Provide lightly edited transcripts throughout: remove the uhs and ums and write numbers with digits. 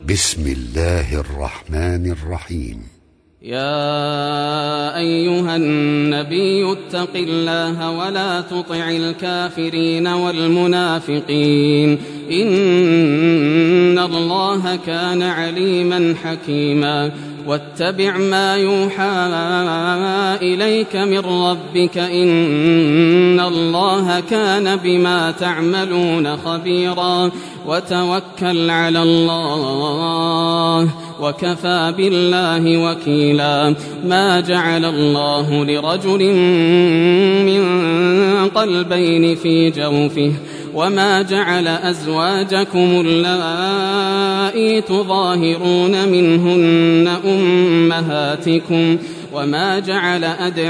بسم الله الرحمن الرحيم. يا أيها النبي اتق الله ولا تطع الكافرين والمنافقين إن الله كان عليما حكيما. واتبع ما يوحى إليك من ربك إن الله كان بما تعملون خبيرا. وتوكل على الله وكفى بالله وكيلا. ما جعل الله لرجل من قلبين في جوفه وما جعل أزواجكم اللائي تظاهرون منهن أمهاتكم وما جعل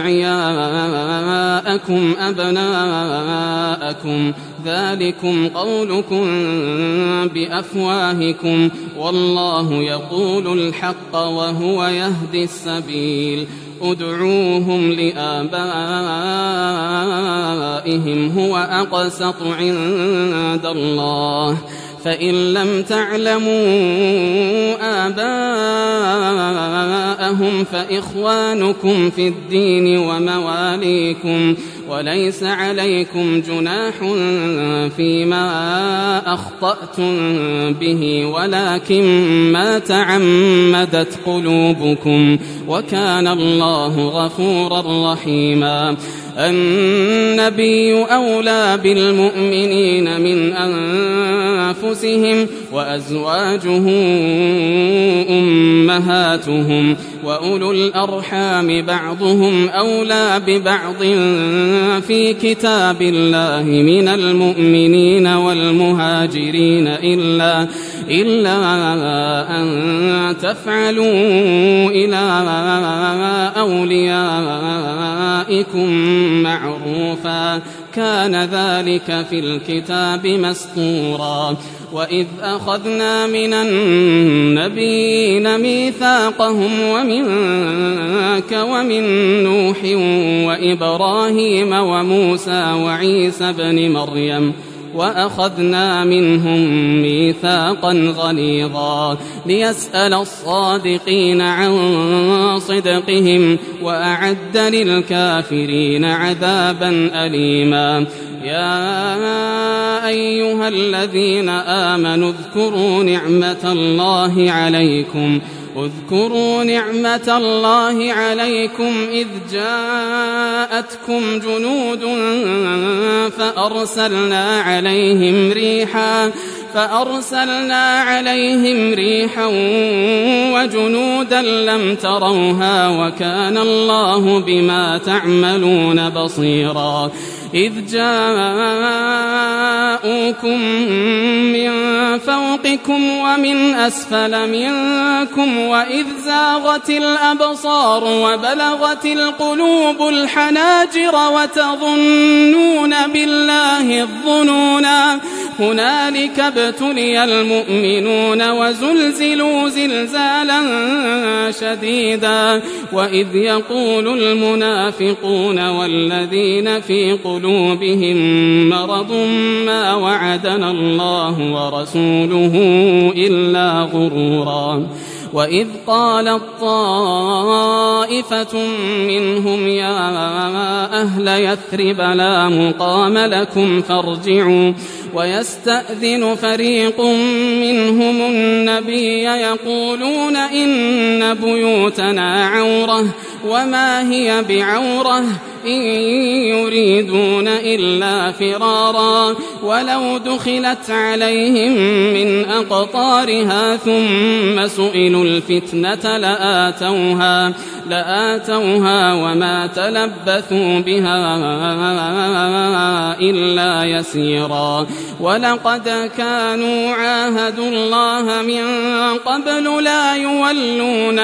أدعياءكم أبناءكم ذلكم قولكم بأفواهكم والله يقول الحق وهو يهدي السبيل. ادعوهم لآبائهم هو أقسط عند الله فإن لم تعلموا آباءهم فإخوانكم في الدين ومواليكم وليس عليكم جناح فيما أخطأتم به ولكن ما تعمدت قلوبكم وكان الله غفورا رحيما. النبي أولى بالمؤمنين من أنفسهم وأزواجه أمهاتهم وأولو الأرحام بعضهم أولى ببعض في كتاب الله من المؤمنين والمهاجرين إلا أن تفعلوا إلى أوليائكم معروفا كان ذلك في الكتاب مسطورا. وإذ أخذنا من النبيين ميثاقهم ومنك ومن نوح وإبراهيم وموسى وعيسى بن مريم وأخذنا منهم ميثاقا غليظا ليسأل الصادقين عن صدقهم وأعد للكافرين عذابا أليما. يا أيها الذين آمنوا اذكروا نعمة الله عليكم إذ جاءتكم جنود فأرسلنا عليهم ريحا وجنودا لم تروها وكان الله بما تعملون بصيرا. إذ جاءوكم من فوقكم ومن أسفل منكم وإذ زاغت الأبصار وبلغت القلوب الحناجر وتظنون بالله الظنونا. هنالك ابتلي المؤمنون وزلزلوا زلزالا شديدا. وإذ يقول المنافقون والذين في قلوبهم مرض ما وعدنا الله ورسوله إلا غرورا. وإذ قالت طائفة منهم يا أهل يثرب لا مقام لكم فارجعوا ويستأذن فريق منهم النبي يقولون إن بيوتنا عورة وما هي بعورة إن يريدون إلا فرارا ولو دخلت عليهم من أقطارها ثم سئلوا الفتنة لآتوها وما تلبثوا بها إلا يسيرا. ولقد كانوا عاهدوا الله من قبل لا يولون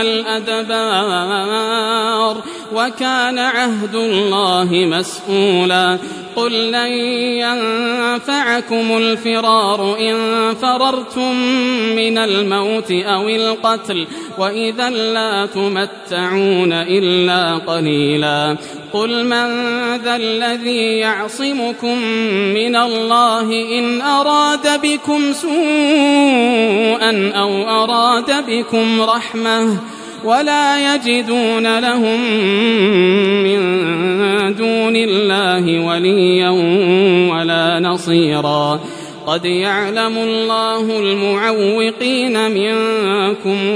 الأدبار وكان عهد الله مسؤولا. قل لن ينفعكم الفرار إن فررتم من الموت أو القتل وإذا لا تمتعون إلا قليلا قل من ذا الذي يعصمكم من الله إن أراد بكم سوءا أو أراد بكم رحمة ولا يجدون لهم من دون الله وليا ولا نصيرا قد يعلم الله المعوقين منكم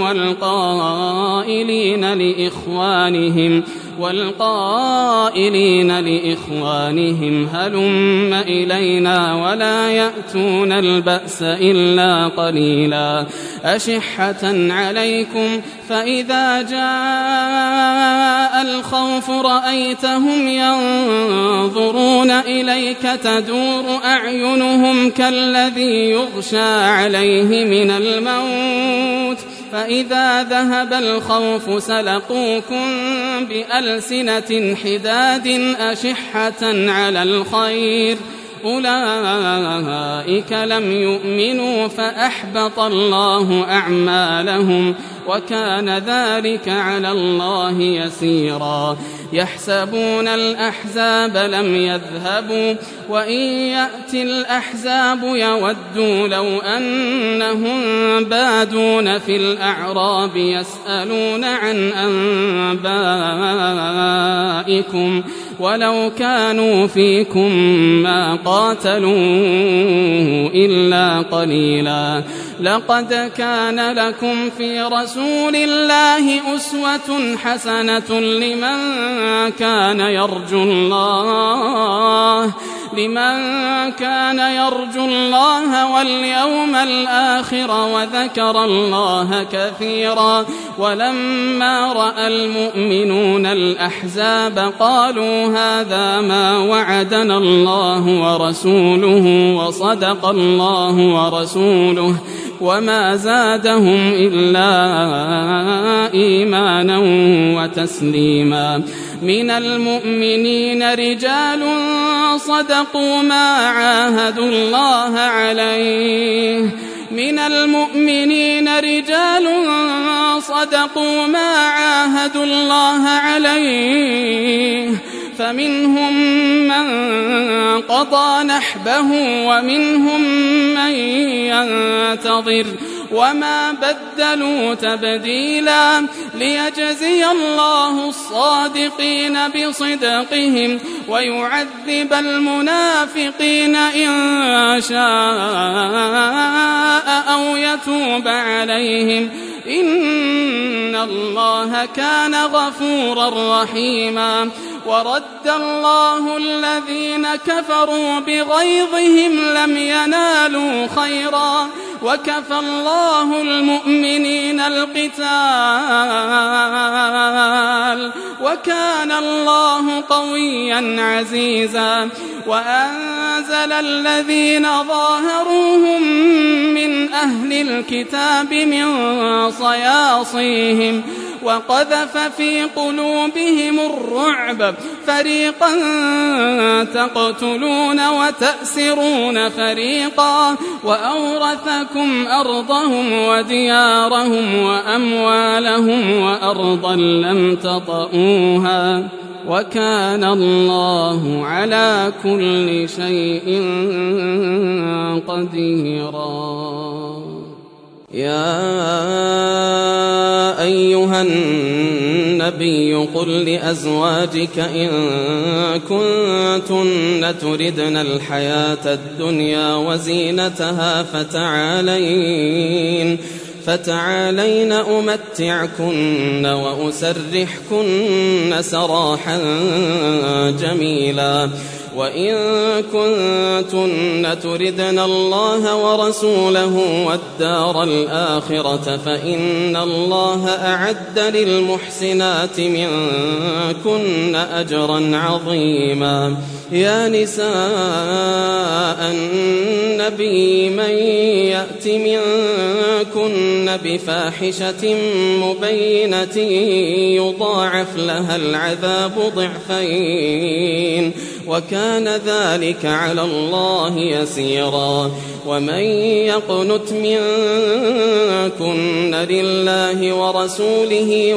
والقائلين لإخوانهم هلم إلينا ولا يأتون البأس إلا قليلا أشحة عليكم فإذا جاء الخوف رأيتهم ينظرون إليك تدور أعينهم كالذي يغشى عليه من الموت فإذا ذهب الخوف سلقوكم بألسنة حداد أشحة على الخير أولئك لم يؤمنوا فأحبط الله أعمالهم وكان ذلك على الله يسيرا يحسبون الأحزاب لم يذهبوا وإن يأتي الأحزاب يودوا لو أنهم بادون في الأعراب يسألون عن أنبائكم ولو كانوا فيكم ما قاتلوا إلا قليلا لقد كان لكم في رسول الله أسوة حسنة لمن كان يرجو الله واليوم الآخر وذكر الله كثيرا ولما رأى المؤمنون الأحزاب قالوا هذا ما وعدنا الله ورسوله وصدق الله ورسوله وما زادهم إلا إيمانا وتسليما من المؤمنين رجال صدقوا ما عاهدوا الله عليه فمنهم من قضى نحبه ومنهم من ينتظر وما بدلوا تبديلا ليجزي الله الصادقين بصدقهم ويعذب المنافقين إن شاء أو يتوب عليهم إن الله كان غفورا رحيما ورد الله الذين كفروا بغيظهم لم ينالوا خيرا وكفى الله المؤمنين القتال وكان الله قويا عزيزا وأنزل الذين ظاهروهم من أهل الكتاب من صياصيهم وقذف في قلوبهم الرعب فريقا تقتلون وتأسرون فريقا وأورثكم أرضهم وديارهم وأموالهم وأرضا لم تطئوها وكان الله على كل شيء قديرا يا أيها النبي قل لأزواجك إن كنتن تردن الحياة الدنيا وزينتها فتعالين أمتعكن وأسرحكن سراحا جميلا وإن كنتن تردن الله ورسوله والدار الآخرة فإن الله أعد للمحسنات منكن أجرا عظيما يا نساء النبي من يأت منكن بفاحشة مبينة يضاعف لها العذاب ضعفين وكان ذلك على الله يسيرا ومن يقنت منكن لله ورسوله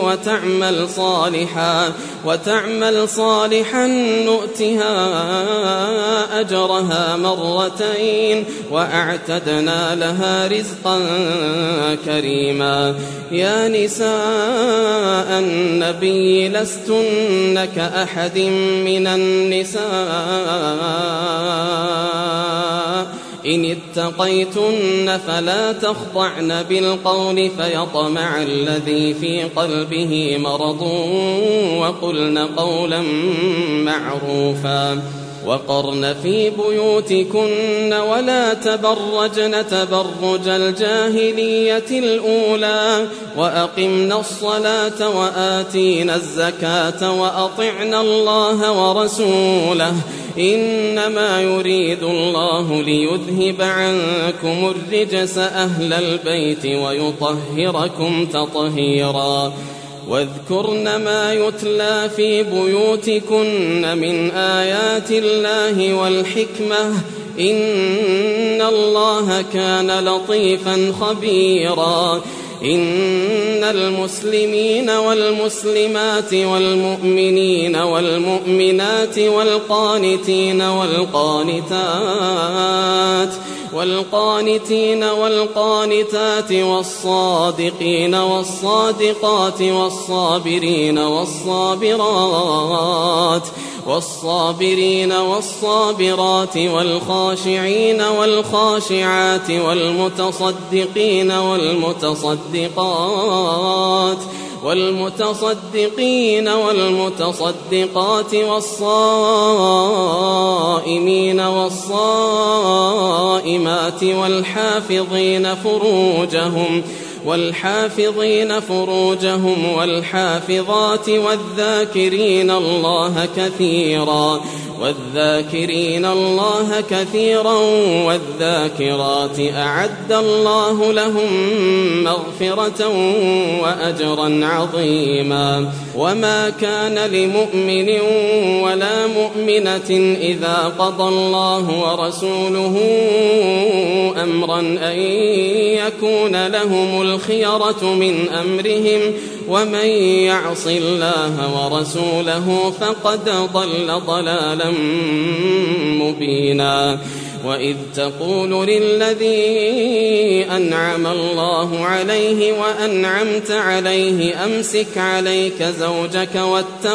وتعمل صالحا نؤتها أجرها مرتين وأعتدنا لها رزقا كريما. يا نساء النبي لستن كأحد من النساء إن اتقيتن فلا تخضعن بالقول فيطمع الذي في قلبه مرض وقلن قولا معروفا. وقرن في بيوتكن ولا تبرجن تبرج الجاهلية الأولى وأقمنا الصلاة وآتينا الزكاة وأطعنا الله ورسوله إنما يريد الله ليذهب عنكم الرجس أهل البيت ويطهركم تطهيرا. واذكرن ما يتلى في بيوتكن من آيات الله والحكمة إن الله كان لطيفا خبيرا. إن المسلمين والمسلمات والمؤمنين والمؤمنات والقانتين والقانتات والصادقين والصادقات والصابرين والصابرات والخاشعين والخاشعات والمتصدقين والمتصدقات والصائمين والصائمات والحافظين فروجهم والحافظات والذاكرين الله كثيرا والذاكرات أعد الله لهم مغفرة وأجرا عظيما. وما كان لمؤمن ولا مؤمنة إذا قضى الله ورسوله أمرا أن يكون لهم الخيرة من أمرهم ومن يعص الله ورسوله فقد ضل ضلالا مبينا. وإذ تقول للذي أنعم الله عليه وأنعمت عليه أمسك عليك زوجك واتق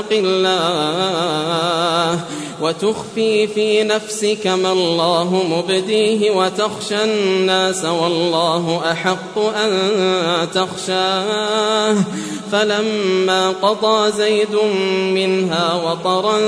الله وتخفي في نفسك ما الله مبديه وتخشى الناس والله أحق أن تخشاه. فلما قضى زيد منها وطرا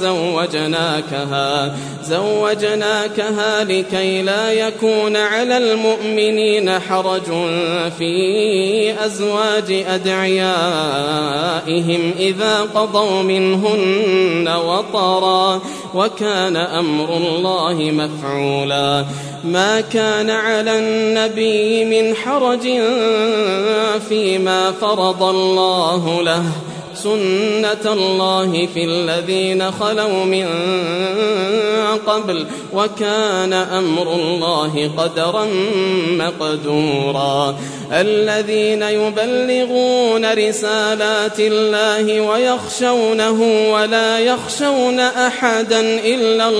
زوجناكها لكي لا يكون على المؤمنين حرج في أزواج أدعيائهم إذا قضوا منهن وطرا وكان أمر الله مفعولا. ما كان على النبي من حرج فيما فرض الله له سنة الله في الذين خلوا من قبل وكان أمر الله قدرا مقدورا. الذين يبلغون رسالات الله ويخشونه ولا يخشون أحدا إلا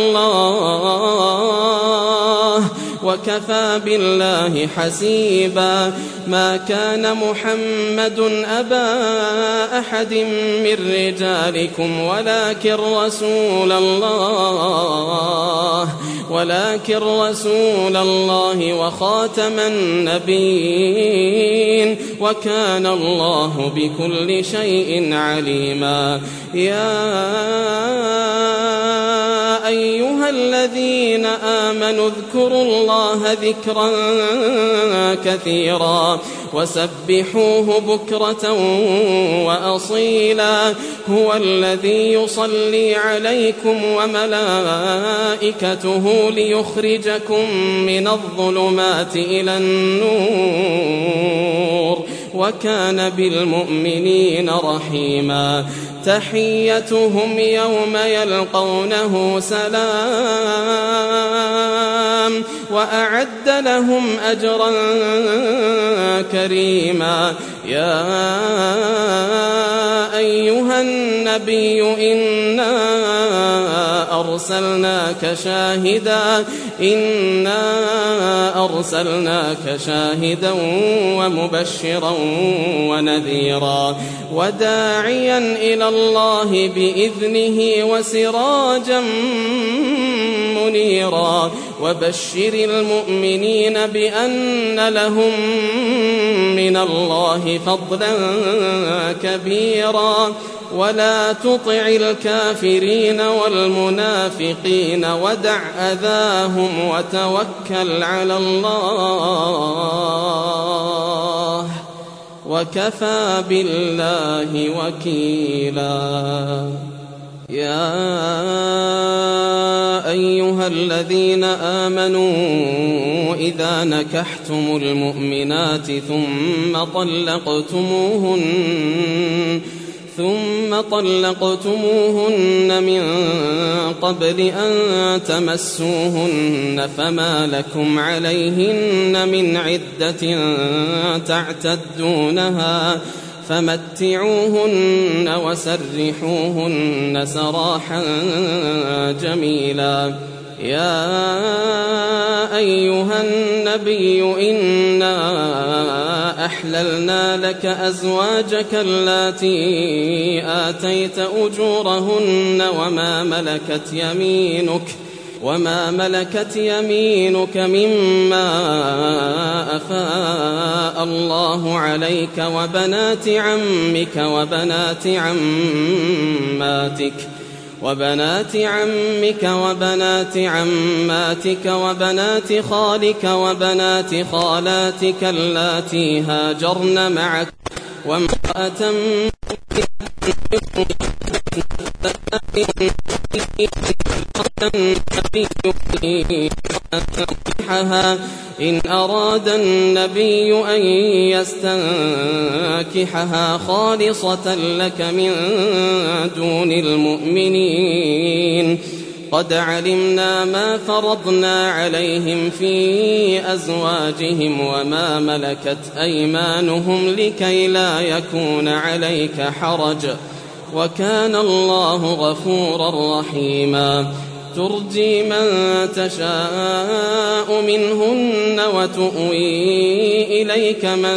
الله وكفى بالله حسيبا. ما كان محمد أبا أحد من رجالكم ولكن رسول الله وخاتم النبيين وكان الله بكل شيء عليما. يا أيها الذين آمنوا اذكروا الله ذكرا كثيرا وسبحوه بكرة وأصيلا. هو الذي يصلي عليكم وملائكته ليخرجكم من الظلمات إلى النور وكان بالمؤمنين رحيما تحيتهم يوم يلقونه سلام وأعد لهم أجرا كريما يا أيها النبي إنا أرسلناك شاهدا ومبشرا ونذيرا وداعيا إلى الله بإذنه وسراجا منيرا وبشر المؤمنين بأن لهم من الله فضلا كبيرا ولا تطع الكافرين والمنافقين ودع أذاهم وتوكل على الله وكفى بالله وكيلا يا أيها الذين آمنوا إذا نكحتم المؤمنات ثم طلقتموهن من قبل أن تمسوهن فما لكم عليهن من عدة تعتدونها فمتعوهن وسرحوهن سراحا جميلا يا أيها النبي إنا أحللنا لك أزواجك اللاتي آتيت أجورهن وما ملكت يمينك مما أفاء الله عليك وبنات عمك وبنات عماتك وبنات خالك وبنات خالاتك اللاتي هاجرن معك وامرأة إن أراد النبي أن يستنكحها خالصة لك من دون المؤمنين قد علمنا ما فرضنا عليهم في أزواجهم وما ملكت أيمانهم لكي لا يكون عليك حرج وكان الله غفورا رحيما ترجي من تشاء منهن وتؤوي إليك من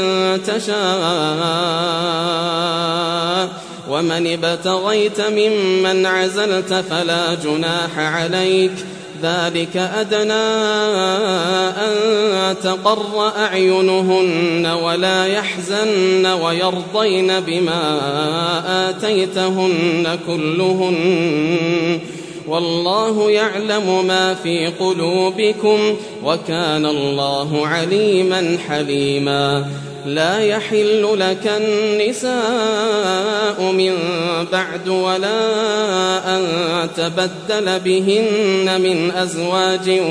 تشاء ومن ابتغيت ممن عزلت فلا جناح عليك ذلك أدنى أن تقر أعينهن ولا يحزن ويرضين بما آتيتهن كلهن والله يعلم ما في قلوبكم وكان الله عليما حليما لا يحل لك النساء من بعد ولا أن تبدل بهن من أزواج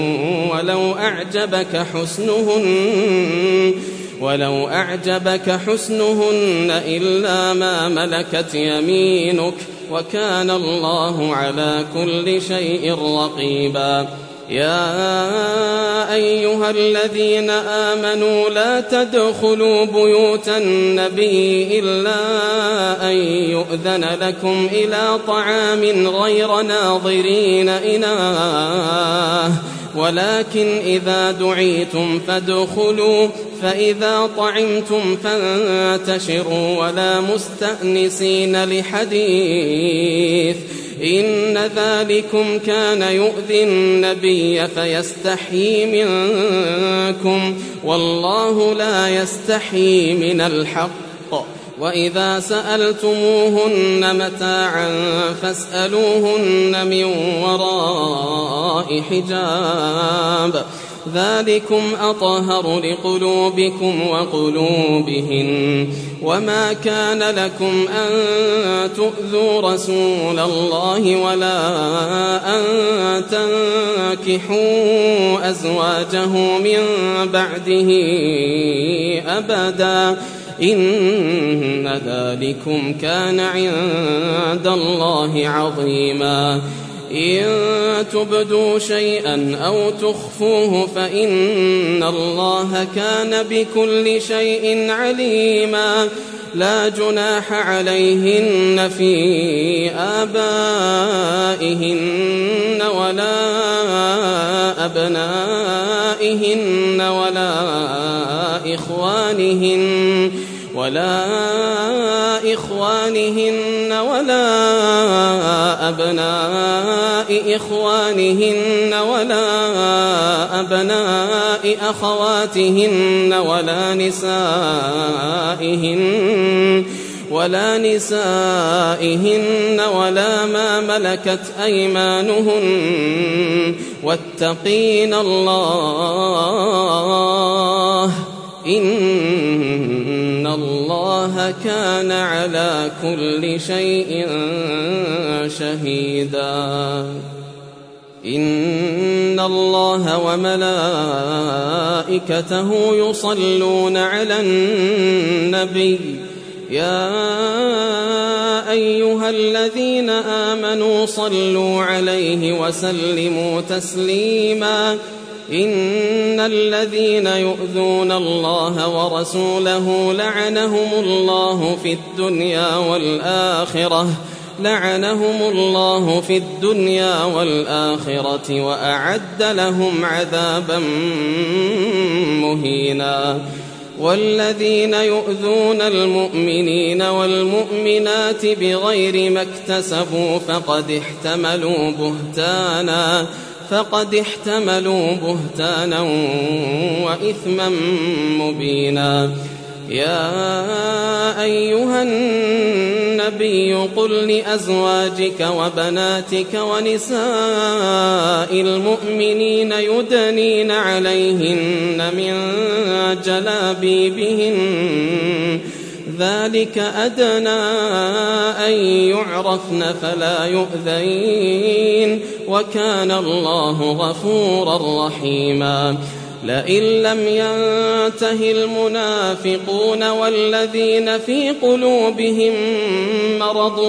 ولو أعجبك حسنهن إلا ما ملكت يمينك وكان الله على كل شيء رقيبا يا أيها الذين آمنوا لا تدخلوا بيوت النبي إلا أن يؤذن لكم إلى طعام غير ناظرين إناه ولكن إذا دعيتم فادخلوا فإذا طعمتم فانتشروا ولا مستأنسين لحديث إن ذلكم كان يؤذي النبي فيستحيي منكم والله لا يستحيي من الحق وإذا سألتموهن متاعا فاسألوهن من وراء حجاب ذلكم أطهر لقلوبكم وقلوبهن وما كان لكم أن تؤذوا رسول الله ولا أن تنكحوا أزواجه من بعده أبدا إن ذلكم كان عند الله عظيما إن تبدوا شيئا أو تخفوه فإن الله كان بكل شيء عليما لا جناح عليهن في آبائهن ولا أبنائهن ولا إخوانهن ولا أبناء إخوانهن ولا أبناء أخواتهن ولا نسائهن ولا ما ملكت أيمانهن واتقين الله إن الله كان على كل شيء شهيدا إن الله وملائكته يصلون على النبي يا أيها الذين آمنوا صلوا عليه وسلموا تسليما إن الذين يؤذون الله ورسوله لعنهم الله في الدنيا والآخرة وأعد لهم عذابا مهينا والذين يؤذون المؤمنين والمؤمنات بغير ما اكتسبوا فقد احتملوا بهتانا وإثما مبينا يا أيها النبي قل لأزواجك وبناتك ونساء المؤمنين يدنين عليهن من جلابيبهن ذلك أدنى أن يعرفن فلا يؤذين وكان الله غفورا رحيما لئن لم ينته المنافقون والذين في قلوبهم مرض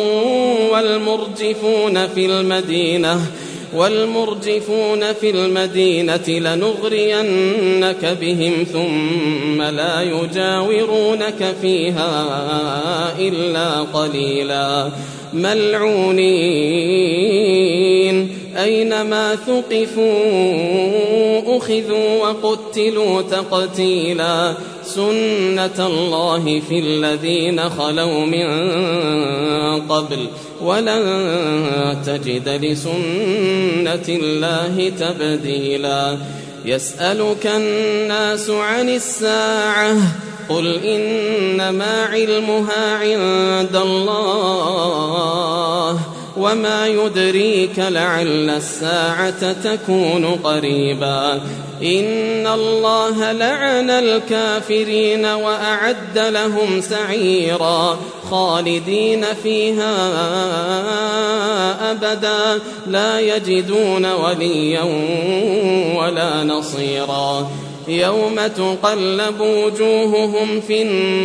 والمرجفون في المدينة لنغرينك بهم ثم لا يجاورونك فيها إلا قليلا ملعونين أينما ثقفوا أخذوا وقتلوا تقتيلا سنة الله في الذين خلوا من قبل ولن تجد لسنة الله تبديلا يسألك الناس عن الساعة قل إنما علمها عند الله وما يدريك لعل الساعة تكون قريبا إن الله لعن الكافرين وأعد لهم سعيرا خالدين فيها أبدا لا يجدون وليا ولا نصيرا يوم تقلب وجوههم في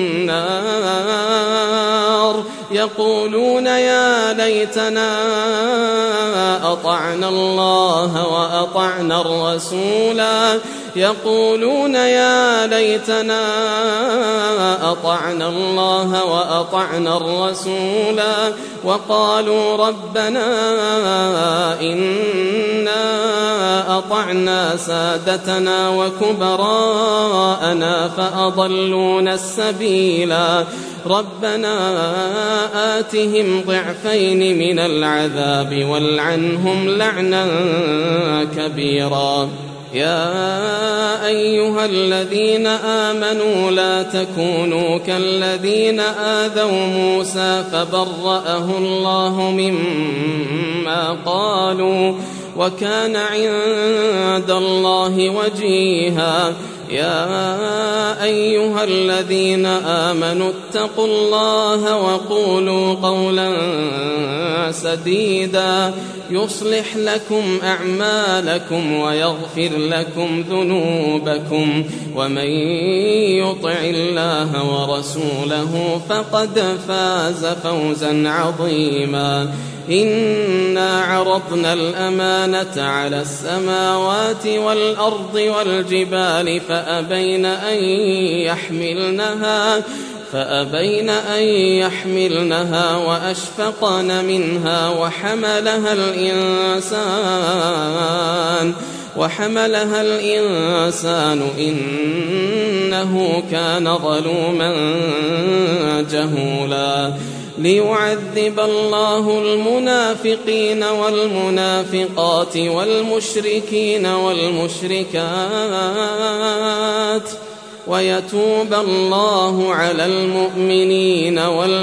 النار يقولون يا ليتنا أطعنا الله وأطعنا الرسولا يقولون يا ليتنا أطعنا الله وأطعنا الرسولا وقالوا ربنا إنا أطعنا سادتنا وكبراءنا فأضلونا السبيلا ربنا آتهم ضعفين من العذاب والعنهم لعنا كبيرا يا أيها الذين آمنوا لا تكونوا كالذين آذوا موسى فبرأه الله مما قالوا وكان عند الله وجيها يا أيها الذين آمنوا اتقوا الله وقولوا قولا سديدا يصلح لكم أعمالكم ويغفر لكم ذنوبكم ومن يطع الله ورسوله فقد فاز فوزا عظيما إنا عرضنا الأمانة على السماوات والأرض والجبال فأبين أن يحملنها وأشفقن منها وحملها الإنسان إنه كان ظلوما جهولا ليعذب الله المنافقين والمنافقات والمشركين والمشركات ويتوب الله على المؤمنين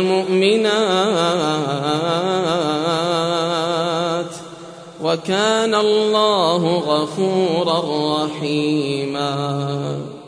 والمؤمنات وكان الله غفورا رحيما.